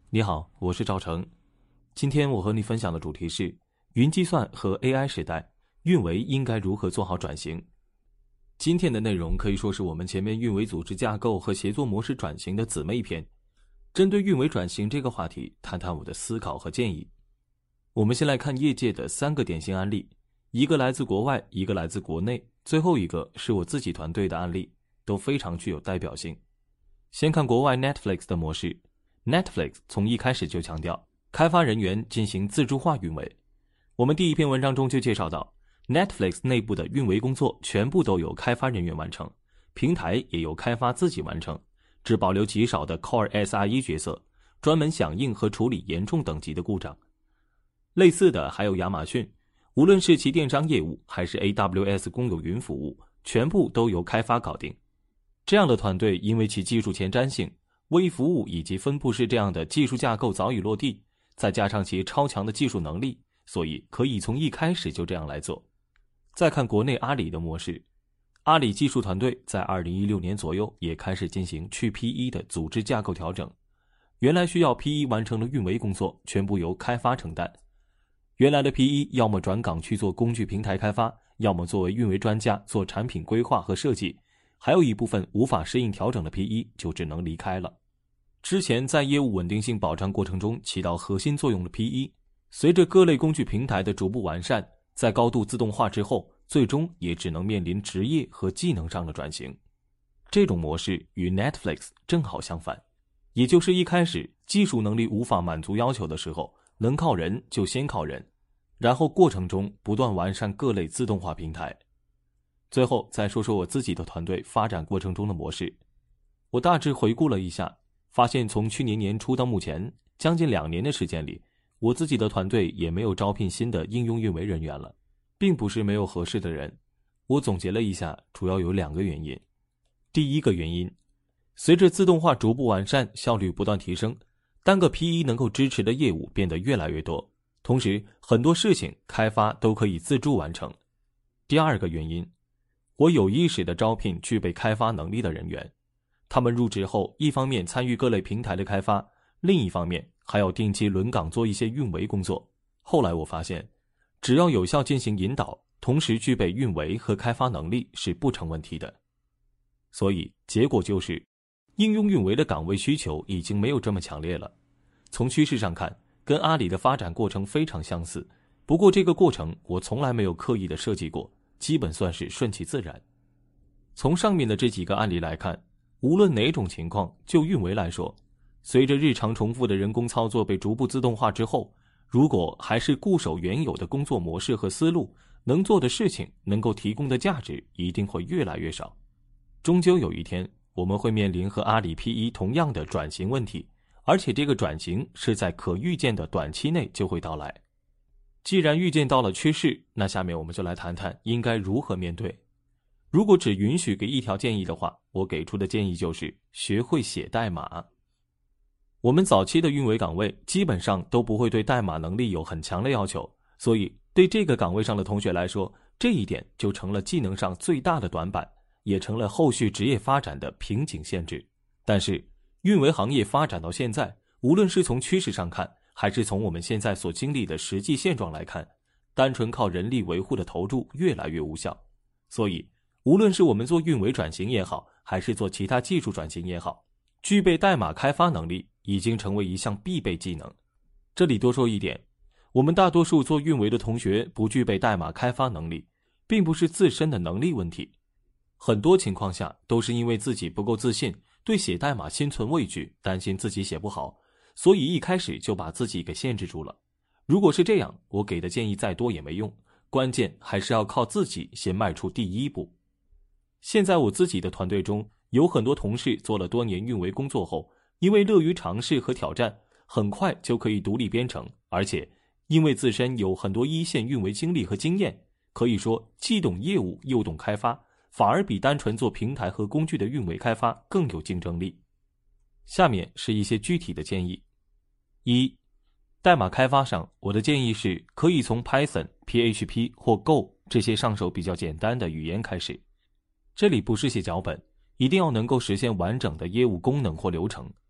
你好，我是赵成。今天我和你分享的主题是云计算和 AI 时代，运维应该如何做好转型。今天的内容可以说是我们前面运维组织架构和协作模式转型的姊妹篇。针对运维转型这个话题，谈谈我的思考和建议。我们先来看业界的3个典型案例，一个来自国外，一个来自国内，最后一个是我自己团队的案例，都非常具有代表性。先看国外 Netflix 的模式。Netflix 从一开始就强调开发人员进行自助化运维。我们第一篇文章中就介绍到， Netflix 内部的运维工作全部都由开发人员完成，平台也由开发自己完成，只保留极少的 Core SRE 角色，专门响应和处理严重等级的故障。类似的还有亚马逊，无论是其电商业务还是 AWS 公有云服务，全部都由开发搞定。这样的团队因为其技术前瞻性，微服务以及分布式这样的技术架构早已落地，再加上其超强的技术能力，所以可以从一开始就这样来做。再看国内阿里的模式，阿里技术团队在2016年左右也开始进行去 PE 的组织架构调整，原来需要 PE 完成的运维工作全部由开发承担。原来的 PE 要么转岗去做工具平台开发，要么作为运维专家做产品规划和设计，还有一部分无法适应调整的 PE 就只能离开了。之前在业务稳定性保障过程中起到核心作用的 PE， 随着各类工具平台的逐步完善，在高度自动化之后，最终也只能面临职业和技能上的转型。这种模式与 Netflix 正好相反，也就是一开始技术能力无法满足要求的时候，能靠人就先靠人，然后过程中不断完善各类自动化平台。最后再说说我自己的团队发展过程中的模式。我大致回顾了一下，发现从去年年初到目前将近2年的时间里，我自己的团队也没有招聘新的应用运维人员了，并不是没有合适的人。我总结了一下，主要有2个原因。第一个原因，随着自动化逐步完善，效率不断提升，单个 PE 能够支持的业务变得越来越多，同时很多事情开发都可以自助完成。第二个原因，我有意识地招聘具备开发能力的人员，他们入职后一方面参与各类平台的开发，另一方面还要定期轮岗做一些运维工作。后来我发现，只要有效进行引导，同时具备运维和开发能力是不成问题的。所以结果就是，应用运维的岗位需求已经没有这么强烈了。从趋势上看，跟阿里的发展过程非常相似，不过这个过程我从来没有刻意的设计过，基本算是顺其自然。从上面的这几个案例来看，无论哪种情况，就运维来说，随着日常重复的人工操作被逐步自动化之后，如果还是固守原有的工作模式和思路，能做的事情，能够提供的价值一定会越来越少。终究有一天，我们会面临和阿里 PE 同样的转型问题，而且这个转型是在可预见的短期内就会到来。既然预见到了趋势，那下面我们就来谈谈应该如何面对。如果只允许给一条建议的话，我给出的建议就是学会写代码。我们早期的运维岗位基本上都不会对代码能力有很强的要求，所以对这个岗位上的同学来说，这一点就成了技能上最大的短板，也成了后续职业发展的瓶颈限制。但是运维行业发展到现在，无论是从趋势上看，还是从我们现在所经历的实际现状来看，单纯靠人力维护的投入越来越无效。所以无论是我们做运维转型也好，还是做其他技术转型也好，具备代码开发能力已经成为一项必备技能。这里多说一点，我们大多数做运维的同学不具备代码开发能力，并不是自身的能力问题，很多情况下都是因为自己不够自信，对写代码心存畏惧，担心自己写不好，所以一开始就把自己给限制住了。如果是这样，我给的建议再多也没用，关键还是要靠自己先迈出第一步。现在我自己的团队中，有很多同事做了多年运维工作后，因为乐于尝试和挑战，很快就可以独立编程，而且因为自身有很多一线运维经历和经验，可以说既懂业务又懂开发，反而比单纯做平台和工具的运维开发更有竞争力。下面是一些具体的建议。一，代码开发上，我的建议是可以从 Python、PHP 或 Go 这些上手比较简单的语言开始。这里不是写脚本，一定要能够实现完整的业务功能或流程。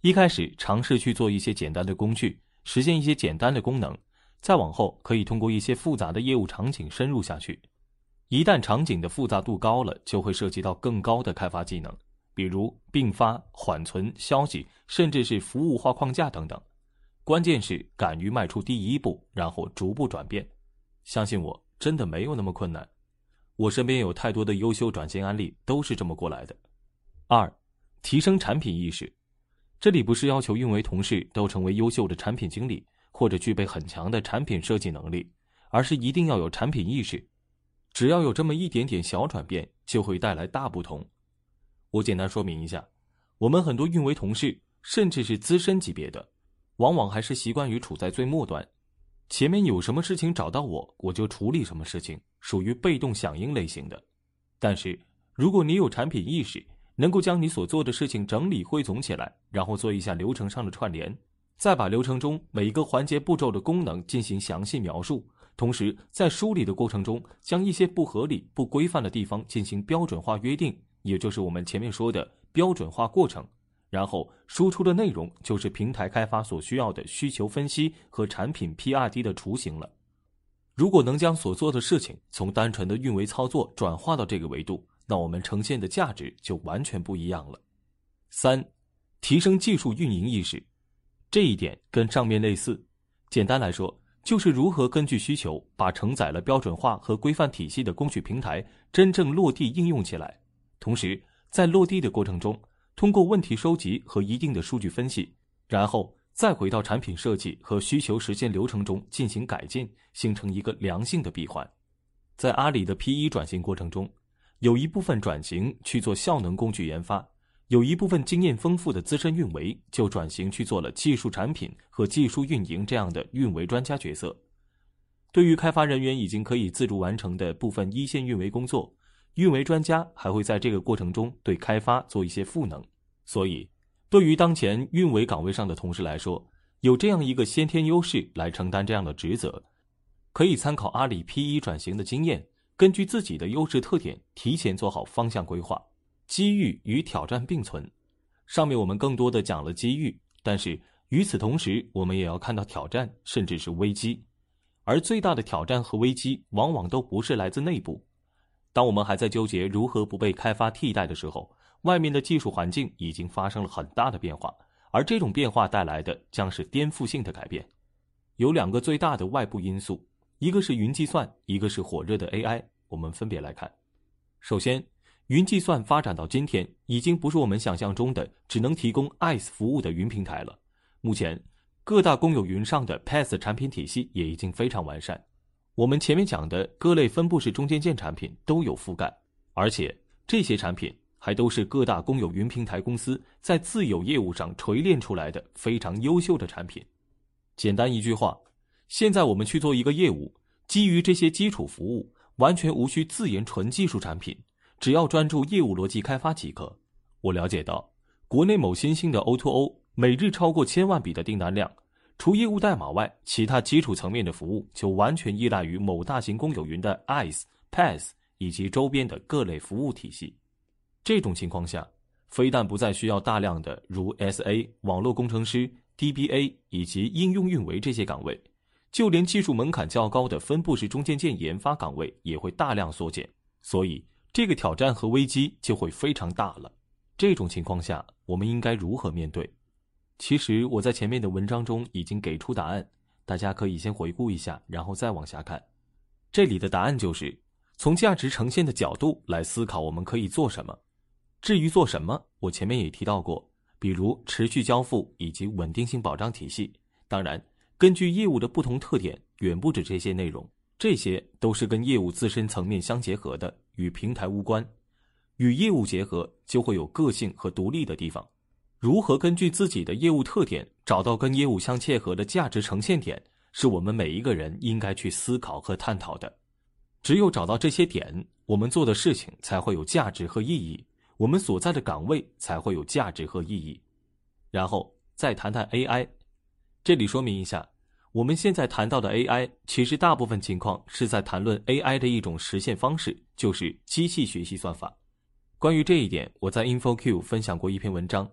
一开始尝试去做一些简单的工具，实现一些简单的功能，再往后可以通过一些复杂的业务场景深入下去。一旦场景的复杂度高了，就会涉及到更高的开发技能，比如并发、缓存、消息，甚至是服务化框架等等。关键是敢于迈出第一步，然后逐步转变。相信我，真的没有那么困难。我身边有太多的优秀转型案例都是这么过来的。2. 提升产品意识。这里不是要求运维同事都成为优秀的产品经理，或者具备很强的产品设计能力，而是一定要有产品意识。只要有这么一点点小转变，就会带来大不同。我简单说明一下，我们很多运维同事，甚至是资深级别的，往往还是习惯于处在最末端，前面有什么事情找到我，我就处理什么事情，属于被动响应类型的。但是如果你有产品意识，能够将你所做的事情整理汇总起来，然后做一下流程上的串联，再把流程中每一个环节步骤的功能进行详细描述，同时在梳理的过程中将一些不合理不规范的地方进行标准化约定，也就是我们前面说的标准化过程，然后输出的内容就是平台开发所需要的需求分析和产品 PRD 的雏形了。如果能将所做的事情从单纯的运维操作转化到这个维度，那我们呈现的价值就完全不一样了。3. 提升技术运营意识。这一点跟上面类似，简单来说，就是如何根据需求把承载了标准化和规范体系的工具平台真正落地应用起来，同时在落地的过程中，通过问题收集和一定的数据分析，然后再回到产品设计和需求实现流程中进行改进，形成一个良性的闭环。在阿里的 P1 转型过程中，有一部分转型去做效能工具研发，有一部分经验丰富的资深运维就转型去做了技术产品和技术运营这样的运维专家角色。对于开发人员已经可以自主完成的部分一线运维工作，运维专家还会在这个过程中对开发做一些赋能。所以对于当前运维岗位上的同事来说，有这样一个先天优势来承担这样的职责，可以参考阿里 P1 转型的经验，根据自己的优势特点提前做好方向规划。机遇与挑战并存，上面我们更多的讲了机遇，但是与此同时我们也要看到挑战甚至是危机，而最大的挑战和危机往往都不是来自内部。当我们还在纠结如何不被开发替代的时候，外面的技术环境已经发生了很大的变化，而这种变化带来的将是颠覆性的改变。有2个最大的外部因素，一个是云计算，一个是火热的 AI， 我们分别来看。首先，云计算发展到今天，已经不是我们想象中的只能提供 IaaS 服务的云平台了。目前，各大公有云上的 PaaS 产品体系也已经非常完善。我们前面讲的各类分布式中间件产品都有覆盖，而且这些产品还都是各大公有云平台公司在自有业务上锤炼出来的非常优秀的产品。简单一句话，现在我们去做一个业务，基于这些基础服务，完全无需自研纯技术产品，只要专注业务逻辑开发即可。我了解到，国内某新兴的 O2O 每日超过1000万笔的订单量，除业务代码外，其他基础层面的服务就完全依赖于某大型公有云的 IaaS、PaaS 以及周边的各类服务体系。这种情况下，非但不再需要大量的如 SA、网络工程师、DBA 以及应用运维这些岗位，就连技术门槛较高的分布式中间件研发岗位也会大量缩减，所以这个挑战和危机就会非常大了。这种情况下，我们应该如何面对？其实我在前面的文章中已经给出答案，大家可以先回顾一下，然后再往下看。这里的答案就是从价值呈现的角度来思考我们可以做什么。至于做什么，我前面也提到过，比如持续交付以及稳定性保障体系。当然，根据业务的不同特点，远不止这些内容，这些都是跟业务自身层面相结合的，与平台无关。与业务结合，就会有个性和独立的地方。如何根据自己的业务特点，找到跟业务相切合的价值呈现点，是我们每一个人应该去思考和探讨的。只有找到这些点，我们做的事情才会有价值和意义，我们所在的岗位才会有价值和意义。然后再谈谈 AI。 这里说明一下，我们现在谈到的 AI， 其实大部分情况是在谈论 AI 的一种实现方式，就是机器学习算法。关于这一点，我在 InfoQ 分享过一篇文章，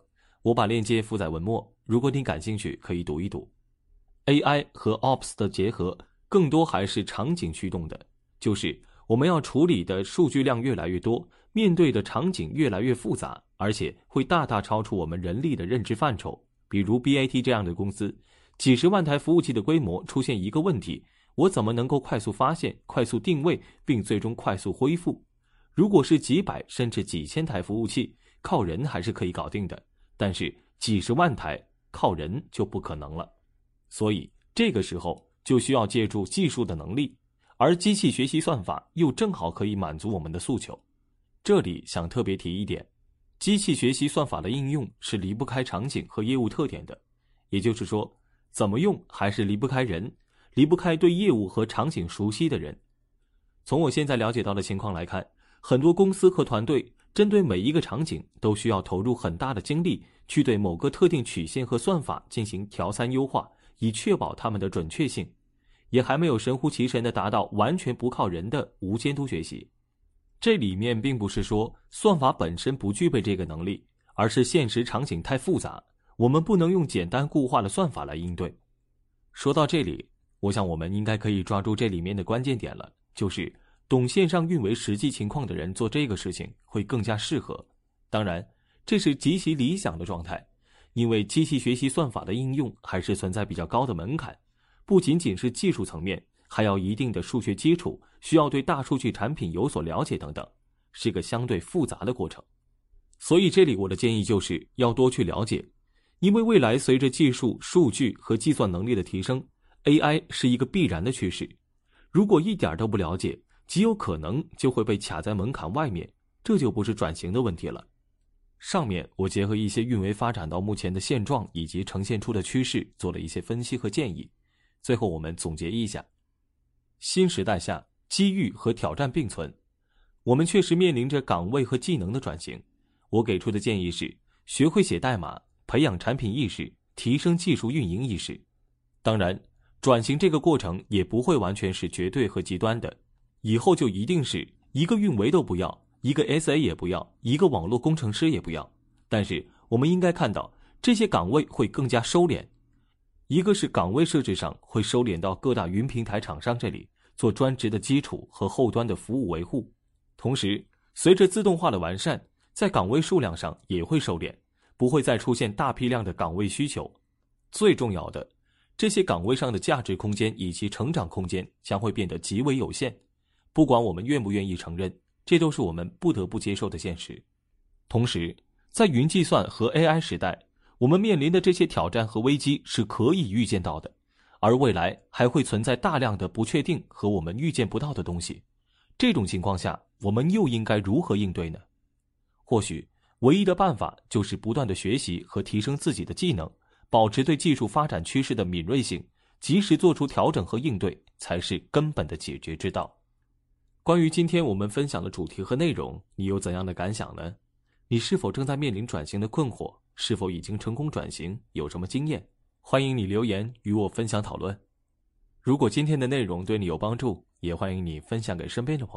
我把链接附在文末，如果你感兴趣，可以读一读。AI 和 Ops 的结合更多还是场景驱动的，就是我们要处理的数据量越来越多，面对的场景越来越复杂，而且会大大超出我们人力的认知范畴。比如 BAT 这样的公司，几十万台服务器的规模出现一个问题，我怎么能够快速发现、快速定位，并最终快速恢复？如果是几百甚至几千台服务器，靠人还是可以搞定的，但是几十万台靠人就不可能了。所以这个时候就需要借助技术的能力，而机器学习算法又正好可以满足我们的诉求。这里想特别提一点，机器学习算法的应用是离不开场景和业务特点的，也就是说，怎么用还是离不开人，离不开对业务和场景熟悉的人。从我现在了解到的情况来看，很多公司和团队针对每一个场景都需要投入很大的精力，去对某个特定曲线和算法进行调参优化，以确保它们的准确性，也还没有神乎其神地达到完全不靠人的无监督学习。这里面并不是说算法本身不具备这个能力，而是现实场景太复杂，我们不能用简单固化的算法来应对。说到这里，我想我们应该可以抓住这里面的关键点了，就是懂线上运维实际情况的人做这个事情会更加适合。当然，这是极其理想的状态，因为机器学习算法的应用还是存在比较高的门槛，不仅仅是技术层面，还要一定的数学基础，需要对大数据产品有所了解等等，是个相对复杂的过程。所以这里我的建议就是要多去了解，因为未来随着技术、数据和计算能力的提升， AI 是一个必然的趋势。如果一点都不了解，极有可能就会被卡在门槛外面，这就不是转型的问题了。上面我结合一些运维发展到目前的现状以及呈现出的趋势，做了一些分析和建议。最后我们总结一下，新时代下，机遇和挑战并存，我们确实面临着岗位和技能的转型。我给出的建议是，学会写代码，培养产品意识，提升技术运营意识。当然，转型这个过程也不会完全是绝对和极端的，以后就一定是一个运维都不要，一个 SA 也不要，一个网络工程师也不要。但是我们应该看到，这些岗位会更加收敛。一个是岗位设置上会收敛到各大云平台厂商这里，做专职的基础和后端的服务维护。同时，随着自动化的完善，在岗位数量上也会收敛，不会再出现大批量的岗位需求。最重要的，这些岗位上的价值空间以及成长空间将会变得极为有限，不管我们愿不愿意承认，这都是我们不得不接受的现实。同时，在云计算和 AI 时代，我们面临的这些挑战和危机是可以预见到的，而未来还会存在大量的不确定和我们预见不到的东西。这种情况下，我们又应该如何应对呢？或许唯一的办法就是不断的学习和提升自己的技能，保持对技术发展趋势的敏锐性，及时做出调整和应对，才是根本的解决之道。关于今天我们分享的主题和内容，你有怎样的感想呢？你是否正在面临转型的困惑？是否已经成功转型？有什么经验？欢迎你留言与我分享讨论。如果今天的内容对你有帮助，也欢迎你分享给身边的朋友。